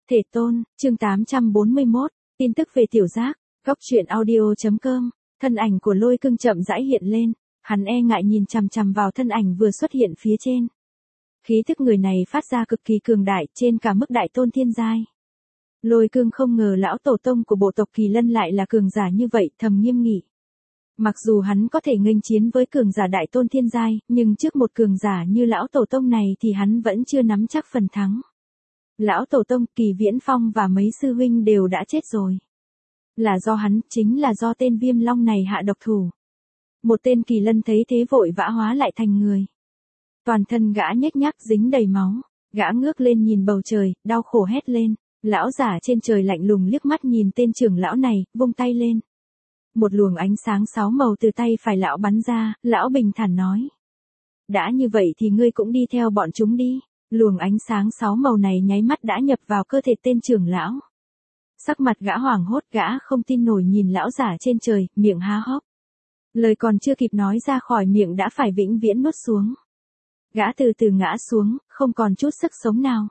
Thể tôn, chương 841, tin tức về tiểu giác, góc truyện audio.com, thân ảnh của Lôi Cương chậm rãi hiện lên, hắn e ngại nhìn chằm chằm vào thân ảnh vừa xuất hiện phía trên. Khí thức người này phát ra cực kỳ cường đại trên cả mức đại tôn thiên giai. Lôi Cương không ngờ lão tổ tông của bộ tộc Kỳ Lân lại là cường giả như vậy, thầm nghiêm nghị. Mặc dù hắn có thể nghênh chiến với cường giả đại tôn thiên giai, nhưng trước một cường giả như lão tổ tông này thì hắn vẫn chưa nắm chắc phần thắng. Lão tổ tông, Kỳ Viễn Phong và mấy sư huynh đều đã chết rồi. Là do hắn, chính là do tên Viêm Long này hạ độc thủ. Một tên Kỳ Lân thấy thế vội vã hóa lại thành người. Toàn thân gã nhếch nhác dính đầy máu, gã ngước lên nhìn bầu trời, đau khổ hét lên. Lão giả trên trời lạnh lùng liếc mắt nhìn tên trưởng lão này, vung tay lên. Một luồng ánh sáng 6 màu từ tay phải lão bắn ra, lão bình thản nói. Đã như vậy thì ngươi cũng đi theo bọn chúng đi. Luồng ánh sáng 6 màu này nháy mắt đã nhập vào cơ thể tên trưởng lão. Sắc mặt gã hoảng hốt, gã không tin nổi nhìn lão giả trên trời, miệng há hốc. Lời còn chưa kịp nói ra khỏi miệng đã phải vĩnh viễn nuốt xuống. Gã từ từ ngã xuống, không còn chút sức sống nào.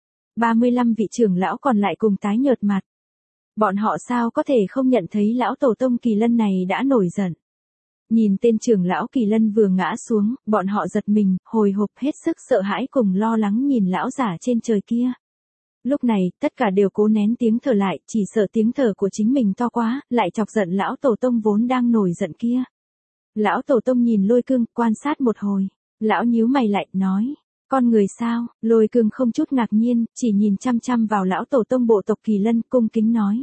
35 vị trưởng lão còn lại cùng tái nhợt mặt. Bọn họ sao có thể không nhận thấy lão tổ tông Kỳ Lân này đã nổi giận. Nhìn tên trưởng lão Kỳ Lân vừa ngã xuống, bọn họ giật mình, hồi hộp hết sức sợ hãi cùng lo lắng nhìn lão giả trên trời kia. Lúc này, tất cả đều cố nén tiếng thở lại, chỉ sợ tiếng thở của chính mình to quá, lại chọc giận lão tổ tông vốn đang nổi giận kia. Lão tổ tông nhìn Lôi Cương, quan sát một hồi. Lão nhíu mày lại, nói. Con người sao? Lôi Cương không chút ngạc nhiên, chỉ nhìn chăm chăm vào lão tổ tông bộ tộc Kỳ Lân, cung kính nói.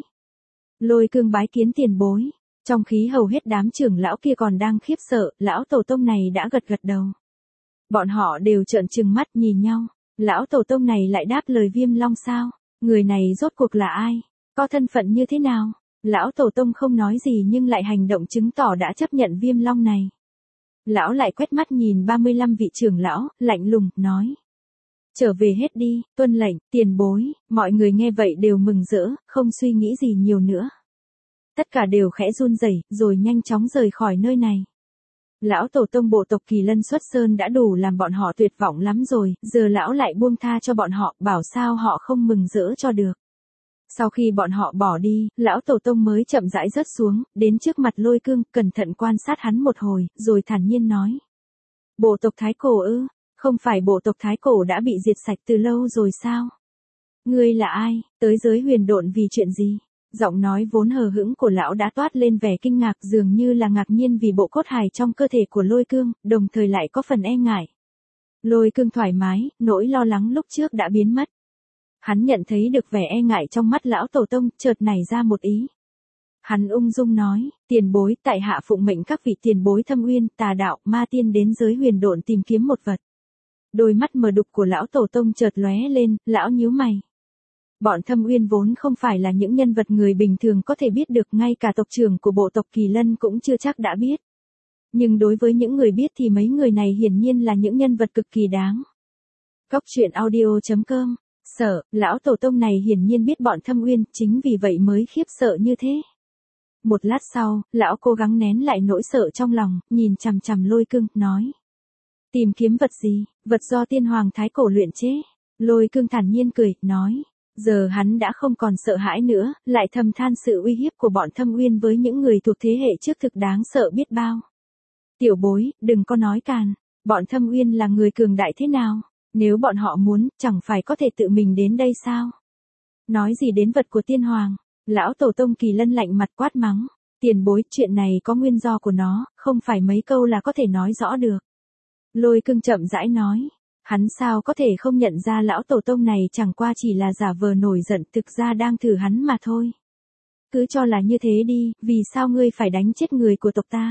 Lôi Cương bái kiến tiền bối. Trong khí hầu hết đám trưởng lão kia còn đang khiếp sợ, lão tổ tông này đã gật gật đầu. Bọn họ đều trợn trừng mắt nhìn nhau. Lão tổ tông này lại đáp lời Viêm Long sao? Người này rốt cuộc là ai? Có thân phận như thế nào? Lão tổ tông không nói gì nhưng lại hành động chứng tỏ đã chấp nhận Viêm Long này. Lão lại quét mắt nhìn 35 vị trưởng lão, lạnh lùng, nói. Trở về hết đi, tuân lệnh, tiền bối. Mọi người nghe vậy đều mừng rỡ, không suy nghĩ gì nhiều nữa. Tất cả đều khẽ run rẩy, rồi nhanh chóng rời khỏi nơi này. Lão tổ tông bộ tộc Kỳ Lân xuất sơn đã đủ làm bọn họ tuyệt vọng lắm rồi, giờ lão lại buông tha cho bọn họ, bảo sao họ không mừng rỡ cho được. Sau khi bọn họ bỏ đi, lão tổ tông mới chậm rãi rớt xuống, đến trước mặt Lôi Cương, cẩn thận quan sát hắn một hồi, rồi thản nhiên nói. Bộ tộc Thái Cổ ư? Không phải bộ tộc Thái Cổ đã bị diệt sạch từ lâu rồi sao? Ngươi là ai? Tới giới huyền độn vì chuyện gì? Giọng nói vốn hờ hững của lão đã toát lên vẻ kinh ngạc, dường như là ngạc nhiên vì bộ cốt hài trong cơ thể của Lôi Cương, đồng thời lại có phần e ngại. Lôi Cương thoải mái, nỗi lo lắng lúc trước đã biến mất. Hắn nhận thấy được vẻ e ngại trong mắt lão tổ tông, chợt nảy ra một ý. Hắn ung dung nói, tiền bối, tại hạ phụng mệnh các vị tiền bối Thâm Uyên, Tà Đạo, Ma Tiên đến giới huyền độn tìm kiếm một vật. Đôi mắt mờ đục của lão tổ tông chợt lóe lên, lão nhíu mày. Bọn Thâm Uyên vốn không phải là những nhân vật người bình thường có thể biết được, ngay cả tộc trưởng của bộ tộc Kỳ Lân cũng chưa chắc đã biết. Nhưng đối với những người biết thì mấy người này hiển nhiên là những nhân vật cực kỳ đáng. Góc truyện audio.com. Sợ, lão tổ tông này hiển nhiên biết bọn Thâm Uyên, chính vì vậy mới khiếp sợ như thế. Một lát sau, lão cố gắng nén lại nỗi sợ trong lòng, nhìn chằm chằm Lôi Cương, nói. Tìm kiếm vật gì? Vật do tiên hoàng Thái Cổ luyện chế. Lôi Cương thản nhiên cười, nói. Giờ hắn đã không còn sợ hãi nữa, lại thầm than sự uy hiếp của bọn Thâm Uyên với những người thuộc thế hệ trước thực đáng sợ biết bao. Tiểu bối, đừng có nói càn. Bọn Thâm Uyên là người cường đại thế nào? Nếu bọn họ muốn, chẳng phải có thể tự mình đến đây sao? Nói gì đến vật của tiên hoàng? Lão tổ tông Kỳ Lân lạnh mặt quát mắng. Tiền bối, chuyện này có nguyên do của nó, không phải mấy câu là có thể nói rõ được. Lôi Cương chậm rãi nói. Hắn sao có thể không nhận ra lão tổ tông này chẳng qua chỉ là giả vờ nổi giận, thực ra đang thử hắn mà thôi. Cứ cho là như thế đi, vì sao ngươi phải đánh chết người của tộc ta?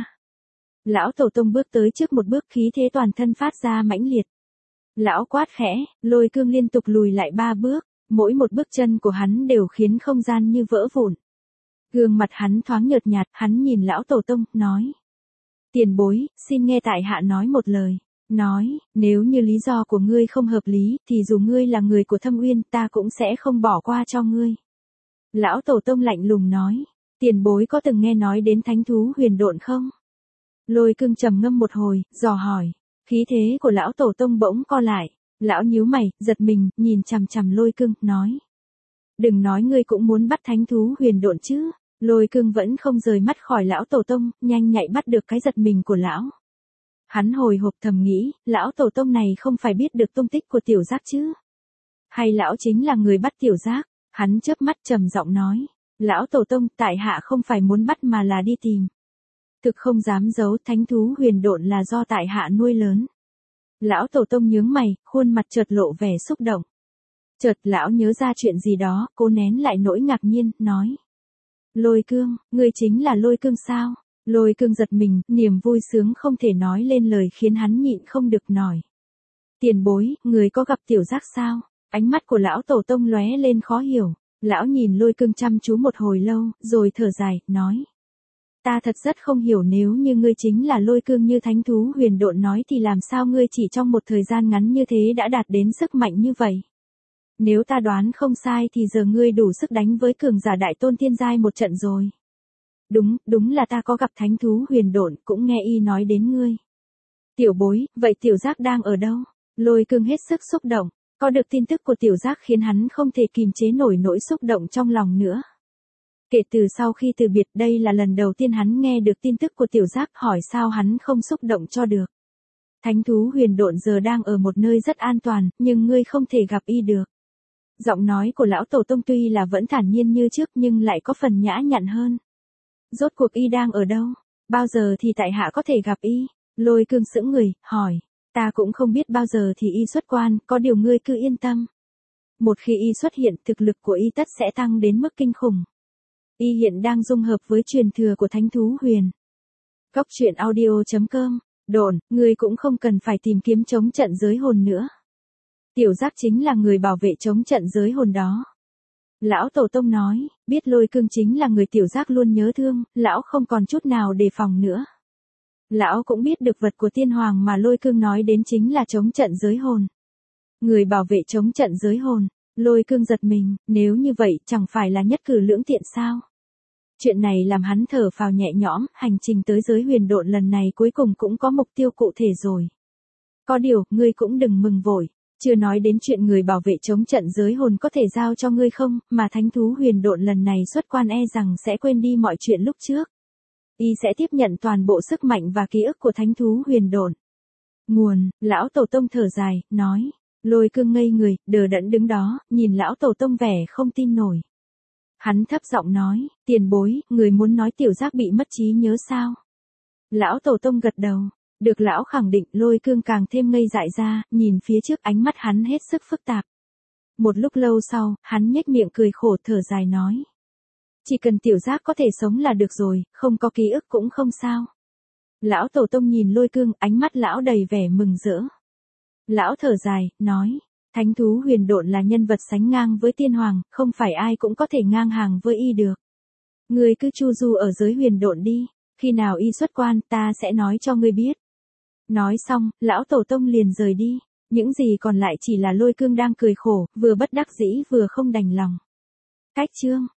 Lão tổ tông bước tới trước một bước, khí thế toàn thân phát ra mãnh liệt. Lão quát khẽ, Lôi Cương liên tục lùi lại 3 bước, mỗi một bước chân của hắn đều khiến không gian như vỡ vụn. Gương mặt hắn thoáng nhợt nhạt, hắn nhìn lão tổ tông, nói. Tiền bối, xin nghe tại hạ nói một lời. Nói, nếu như lý do của ngươi không hợp lý, thì dù ngươi là người của Thâm Uyên, ta cũng sẽ không bỏ qua cho ngươi. Lão tổ tông lạnh lùng nói, tiền bối có từng nghe nói đến thánh thú huyền độn không? Lôi Cương trầm ngâm một hồi, dò hỏi. Khí thế của lão tổ tông bỗng co lại. Lão nhíu mày, giật mình, nhìn chằm chằm Lôi Cương, nói. Đừng nói ngươi cũng muốn bắt thánh thú huyền độn chứ. Lôi cương vẫn không rời mắt khỏi lão tổ tông, nhanh nhạy bắt được cái giật mình của lão. Hắn hồi hộp thầm nghĩ, lão tổ tông này không phải biết được tung tích của tiểu giác chứ? Hay lão chính là người bắt tiểu giác? Hắn chớp mắt trầm giọng nói. Lão tổ tông, tại hạ không phải muốn bắt mà là đi tìm. Thực không dám giấu, thánh thú huyền độn là do tại hạ nuôi lớn. Lão tổ tông nhướng mày, khuôn mặt chợt lộ vẻ xúc động. Chợt lão nhớ ra chuyện gì đó, cố nén lại nỗi ngạc nhiên, nói. Lôi cương, ngươi chính là lôi cương sao? Lôi cương giật mình, niềm vui sướng không thể nói lên lời khiến hắn nhịn không được nổi. Tiền bối, người có gặp tiểu giác sao? Ánh mắt của lão tổ tông lóe lên khó hiểu. Lão nhìn lôi cương chăm chú một hồi lâu, rồi thở dài, nói. Ta thật rất không hiểu, nếu như ngươi chính là lôi cương như thánh thú huyền độn nói thì làm sao ngươi chỉ trong một thời gian ngắn như thế đã đạt đến sức mạnh như vậy? Nếu ta đoán không sai thì giờ ngươi đủ sức đánh với cường giả đại tôn thiên giai một trận rồi. Đúng là ta có gặp thánh thú huyền độn, cũng nghe y nói đến ngươi. Tiểu bối, vậy tiểu giác đang ở đâu? Lôi cương hết sức xúc động, có được tin tức của tiểu giác khiến hắn không thể kìm chế nổi nỗi xúc động trong lòng nữa. Kể từ sau khi từ biệt, đây là lần đầu tiên hắn nghe được tin tức của tiểu giác, hỏi sao hắn không xúc động cho được. Thánh thú huyền độn giờ đang ở một nơi rất an toàn, nhưng ngươi không thể gặp y được. Giọng nói của lão tổ tông tuy là vẫn thản nhiên như trước nhưng lại có phần nhã nhặn hơn. Rốt cuộc y đang ở đâu? Bao giờ thì tại hạ có thể gặp y? Lôi cương sững người, hỏi. Ta cũng không biết bao giờ thì y xuất quan, có điều ngươi cứ yên tâm. Một khi y xuất hiện, thực lực của y tất sẽ tăng đến mức kinh khủng. Y hiện đang dung hợp với truyền thừa của thánh thú huyền. Góc truyện audio.com. Đồn, ngươi cũng không cần phải tìm kiếm chống trận giới hồn nữa. Tiểu giác chính là người bảo vệ chống trận giới hồn đó. Lão tổ tông nói, biết lôi cương chính là người tiểu giác luôn nhớ thương, lão không còn chút nào đề phòng nữa. Lão cũng biết được vật của tiên hoàng mà lôi cương nói đến chính là chống trận giới hồn. Người bảo vệ chống trận giới hồn. Lôi cương giật mình, nếu như vậy chẳng phải là nhất cử lưỡng tiện sao? Chuyện này làm hắn thở phào nhẹ nhõm, hành trình tới giới huyền độn lần này cuối cùng cũng có mục tiêu cụ thể rồi. Có điều, ngươi cũng đừng mừng vội, chưa nói đến chuyện người bảo vệ chống trận giới hồn có thể giao cho ngươi không, mà thánh thú huyền độn lần này xuất quan e rằng sẽ quên đi mọi chuyện lúc trước. Y sẽ tiếp nhận toàn bộ sức mạnh và ký ức của thánh thú huyền độn. Nguồn, lão tổ tông thở dài, nói. Lôi cương ngây người, đờ đẫn đứng đó, nhìn lão tổ tông vẻ không tin nổi. Hắn thấp giọng nói, tiền bối, người muốn nói tiểu giác bị mất trí nhớ sao? Lão tổ tông gật đầu, được lão khẳng định, lôi cương càng thêm ngây dại ra, nhìn phía trước, ánh mắt hắn hết sức phức tạp. Một lúc lâu sau, hắn nhếch miệng cười khổ, thở dài nói. Chỉ cần tiểu giác có thể sống là được rồi, không có ký ức cũng không sao. Lão tổ tông nhìn lôi cương, ánh mắt lão đầy vẻ mừng rỡ. Lão thở dài, nói, thánh thú huyền độn là nhân vật sánh ngang với tiên hoàng, không phải ai cũng có thể ngang hàng với y được. Ngươi cứ chu du ở giới huyền độn đi, khi nào y xuất quan ta sẽ nói cho ngươi biết. Nói xong, lão tổ tông liền rời đi, những gì còn lại chỉ là lôi cương đang cười khổ, vừa bất đắc dĩ vừa không đành lòng. Cách chương